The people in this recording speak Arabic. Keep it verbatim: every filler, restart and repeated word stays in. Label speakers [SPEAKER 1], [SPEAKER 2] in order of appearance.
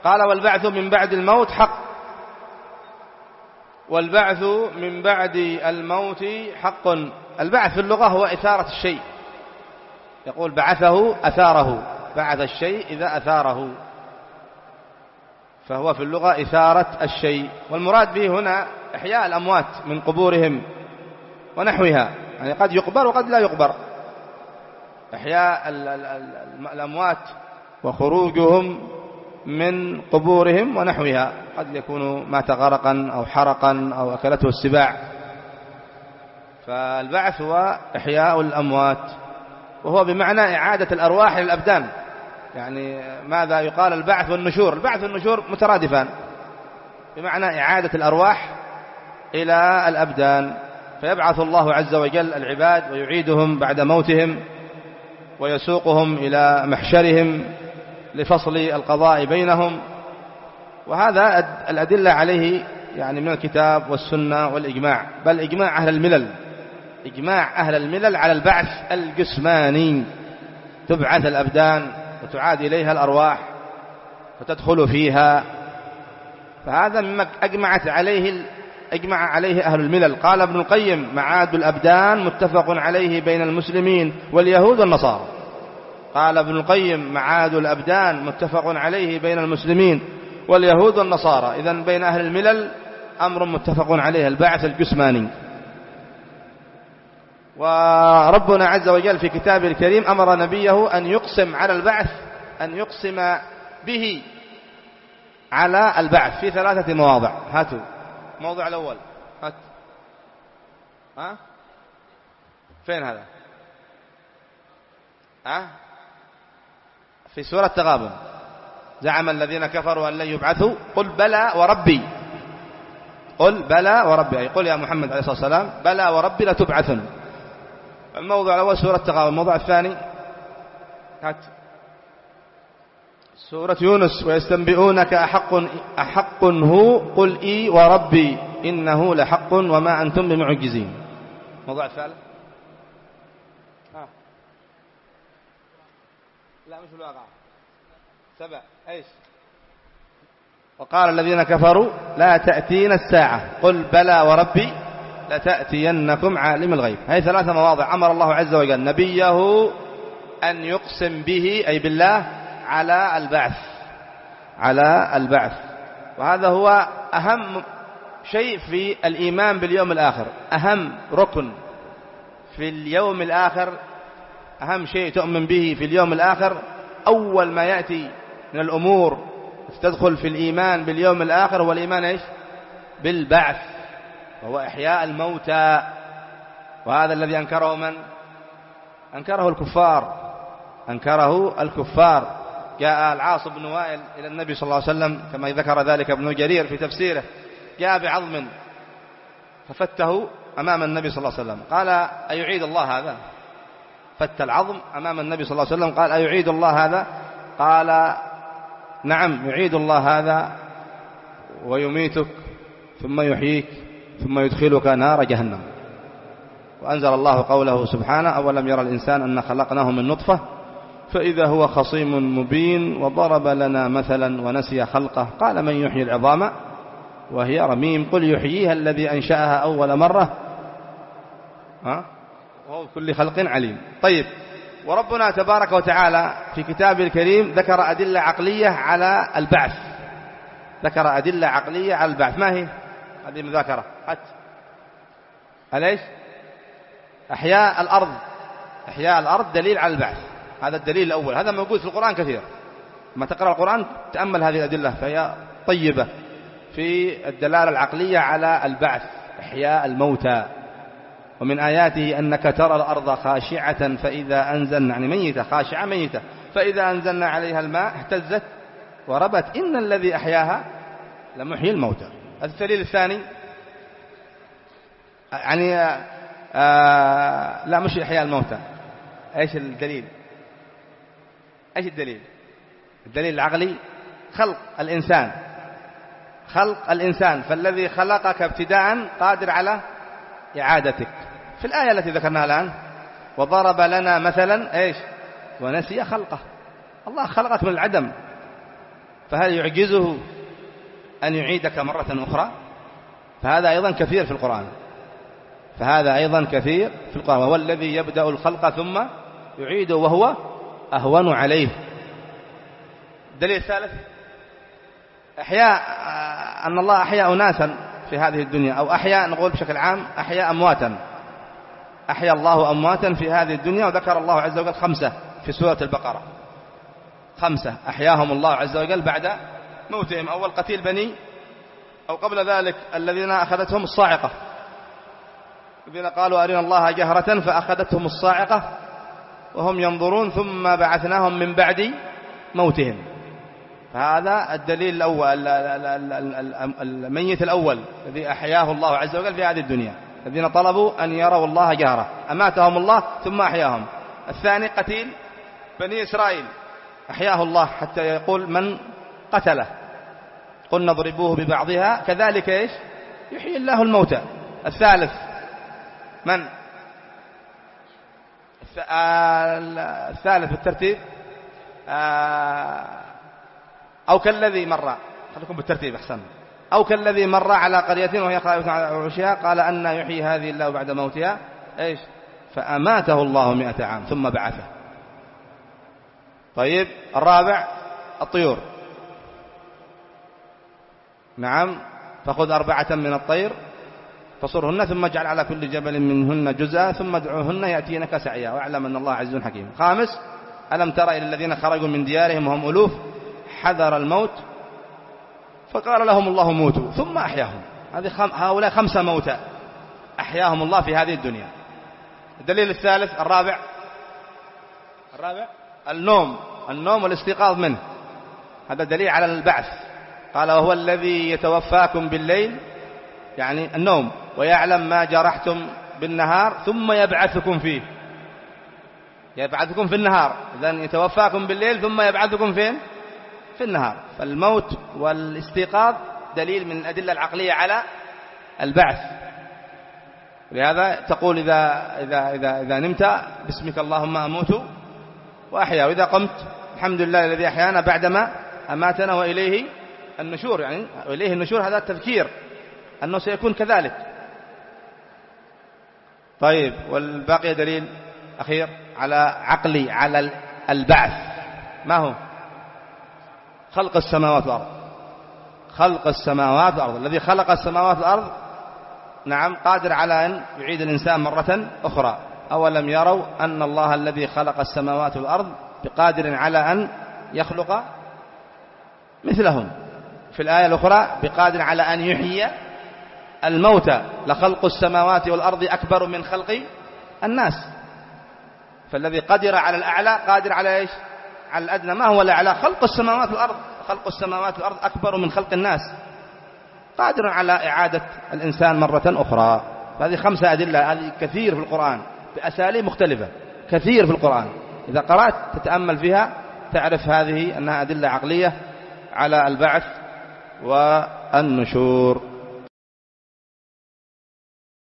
[SPEAKER 1] قال والبعث من بعد الموت حق، والبعث من بعد الموت حق. البعث في اللغة هو إثارة الشيء، يقول بعثه أثاره، بعث الشيء إذا أثاره، فهو في اللغة إثارة الشيء. والمراد به هنا إحياء الأموات من قبورهم ونحوها، يعني قد يقبر وقد لا يقبر، إحياء الأموات وخروجهم من قبورهم ونحوها، قد يكون مات غرقا أو حرقا أو أكلته السباع. فالبعث هو إحياء الأموات، وهو بمعنى إعادة الأرواح للأبدان. يعني ماذا يقال البعث والنشور؟ البعث والنشور مترادفان، بمعنى إعادة الأرواح إلى الأبدان. فيبعث الله عز وجل العباد ويعيدهم بعد موتهم ويسوقهم إلى محشرهم لفصل القضاء بينهم. وهذا الأدلة عليه يعني من الكتاب والسنة والإجماع، بل إجماع أهل الملل، إجماع أهل الملل على البعث الجسماني، تبعث الأبدان وتعاد إليها الأرواح فتدخل فيها. فهذا مما أجمعت عليه أجمع عليه أهل الملل. قال ابن القيم معاد الأبدان متفق عليه بين المسلمين واليهود والنصارى. قال ابن القيم معاد الأبدان متفق عليه بين المسلمين واليهود والنصارى. إذن بين أهل الملل أمر متفق عليه، البعث الجسماني. وربنا عز وجل في كتابه الكريم أمر نبيه أن يقسم على البعث، أن يقسم به على البعث في ثلاثة مواضع. هاتوا الموضع الأول، هات. ها فين هذا؟ ها في سورة التغابن. زعم الذين كفروا أن لن يبعثوا قل بلى وربي، قل بلى وربي، أي قل يا محمد عليه الصلاة والسلام بلى وربي لتبعثن. الموضع الأول سورة التغابن. الموضع الثاني هات سورة يونس ويستنبئونك أحق أحق هو قل إي وربي إنه لحق وما أنتم بمعجزين. الموضوع الثالث ها لا مش الواقع سبع ايش؟ وقال الذين كفروا لا تأتينا الساعة قل بلى وربي لتأتينكم عالم الغيب. هذه ثلاثة مواضع أمر الله عز وجل نبيه أن يقسم به أي بالله على البعث، على البعث. وهذا هو أهم شيء في الإيمان باليوم الآخر، أهم ركن في اليوم الآخر، أهم شيء تؤمن به في اليوم الآخر. أول ما يأتي من الأمور تدخل في الإيمان باليوم الآخر هو الإيمان إيش؟ بالبعث، وهو إحياء الموتى. وهذا الذي أنكره من؟ أنكره الكفار، أنكره الكفار. جاء العاص بن وائل إلى النبي صلى الله عليه وسلم كما ذكر ذلك ابن جرير في تفسيره، جاء بعظم ففته أمام النبي صلى الله عليه وسلم، قال أيعيد الله هذا؟ فت العظم أمام النبي صلى الله عليه وسلم، قال أيعيد الله هذا؟ قال نعم يعيد الله هذا ويميتك ثم يحييك ثم يدخلك نار جهنم. وأنزل الله قوله سبحانه أولم يرى الإنسان أن خلقناه من نطفة فإذا هو خصيم مبين وضرب لنا مثلا ونسي خلقه قال من يحيي العظام وهي رميم قل يحييها الذي أنشأها أول مرة ها وهو بكل خلق عليم. طيب، وربنا تبارك وتعالى في كتابه الكريم ذكر أدلة عقلية على البعث، ذكر أدلة عقلية على البعث. ما هي هذه المذاكرة؟ هات أليش؟ أحياء الأرض، أحياء الأرض دليل على البعث، هذا الدليل الأول، هذا موجود في القرآن كثير. ما تقرأ القرآن تأمل هذه الأدلة فهي طيبة في الدلالة العقلية على البعث، إحياء الموتى. ومن آياته أنك ترى الأرض خاشعة فإذا أنزلنا، يعني ميتة، خاشعة ميتة، فإذا أنزلنا عليها الماء اهتزت وربت إن الذي أحياها لمحيي الموتى. الدليل الثاني يعني آه لا مش إحياء الموتى. إيش الدليل؟ إيش الدليل؟ الدليل العقلي خلق الإنسان، خلق الإنسان، فالذي خلقك ابتداء قادر على إعادتك. في الآية التي ذكرناها الآن وضرب لنا مثلا إيش؟ ونسي خلقه. الله خلقك من العدم، فهل يعجزه أن يعيدك مرة أخرى؟ فهذا أيضا كثير في القرآن، فهذا أيضا كثير في القرآن. وهو الذي يبدأ الخلق ثم يعيده وهو أهون عليه. الدليل الثالث أحياء، أن الله أحيا أناسا في هذه الدنيا، أو أحيا، نقول بشكل عام أحيا أمواتا، أحيا الله أمواتا في هذه الدنيا. وذكر الله عز وجل خمسة في سورة البقرة، خمسة أحياهم الله عز وجل بعد موتهم. أول قتيل بني، أو قبل ذلك الذين أخذتهم الصاعقة، الذين قالوا أرنا الله جهرة فأخذتهم الصاعقة وهم ينظرون ثم بعثناهم من بعد موتهم. فهذا الدليل الأول، الميت الأول الذي أحياه الله عز وجل في هذه الدنيا، الذين طلبوا أن يروا الله جهرة أماتهم الله ثم أحياهم. الثاني قتيل بني إسرائيل، أحياه الله حتى يقول من قتله قلنا اضربوه ببعضها كذلك إيش يحيي الله الموتى. الثالث من؟ الثالث بالترتيب، أو كالذي مر، خليكم بالترتيب أحسن، أو كالذي مر على قرية وهي خاوية على عروشها قال أن يحيي هذه الله بعد موتها إيش فأماته الله مئة عام ثم بعثه. طيب الرابع الطيور، نعم، فخذ أربعة من الطير فصرهن ثم اجعل على كل جبل منهن جزءا ثم ادعوهن يأتينك سعيا واعلم أن الله عز حكيم. خامس ألم تر إلى الذين خرجوا من ديارهم وهم ألوف حذر الموت فقال لهم الله موتوا ثم أحياهم. هذه خم... هؤلاء خمسة موتى أحياهم الله في هذه الدنيا. الدليل الثالث الرابع، الرابع النوم، النوم والاستيقاظ منه، هذا دليل على البعث. قال وهو الذي يتوفاكم بالليل، يعني النوم، ويعلم ما جرحتم بالنهار ثم يبعثكم فيه، يبعثكم في النهار، إذن يتوفاكم بالليل ثم يبعثكم فين؟ في النهار. فالموت والاستيقاظ دليل من الأدلة العقلية على البعث. لهذا تقول إذا, إذا, إذا, إذا نمت باسمك اللهم أموت وأحيا، وإذا قمت الحمد لله الذي أحيانا بعدما أماتنا وإليه النشور، يعني وإليه النشور، هذا التذكير أنه سيكون كذلك. طيب والباقي دليل أخير على عقلي على البعث، ما هو؟ خلق السماوات والأرض، خلق السماوات والأرض. الذي خلق السماوات والأرض نعم قادر على أن يعيد الإنسان مرة أخرى. أولم يروا أن الله الذي خلق السماوات والأرض بقادر على أن يخلق مثلهم. في الآية الأخرى بقادر على أن يحيي الموتى، لخلق السماوات والأرض أكبر من خلق الناس. فالذي قدر على الأعلى قادر على إيش؟ على الأدنى. ما هو الأعلى؟ خلق السماوات والأرض. خلق السماوات والأرض أكبر من خلق الناس، قادر على إعادة الإنسان مرة أخرى. هذه خمسة أدلة، هذه كثير في القرآن بأساليب مختلفة، كثير في القرآن. إذا قرأت تتأمل فيها تعرف هذه أنها أدلة عقلية على البعث والنشور.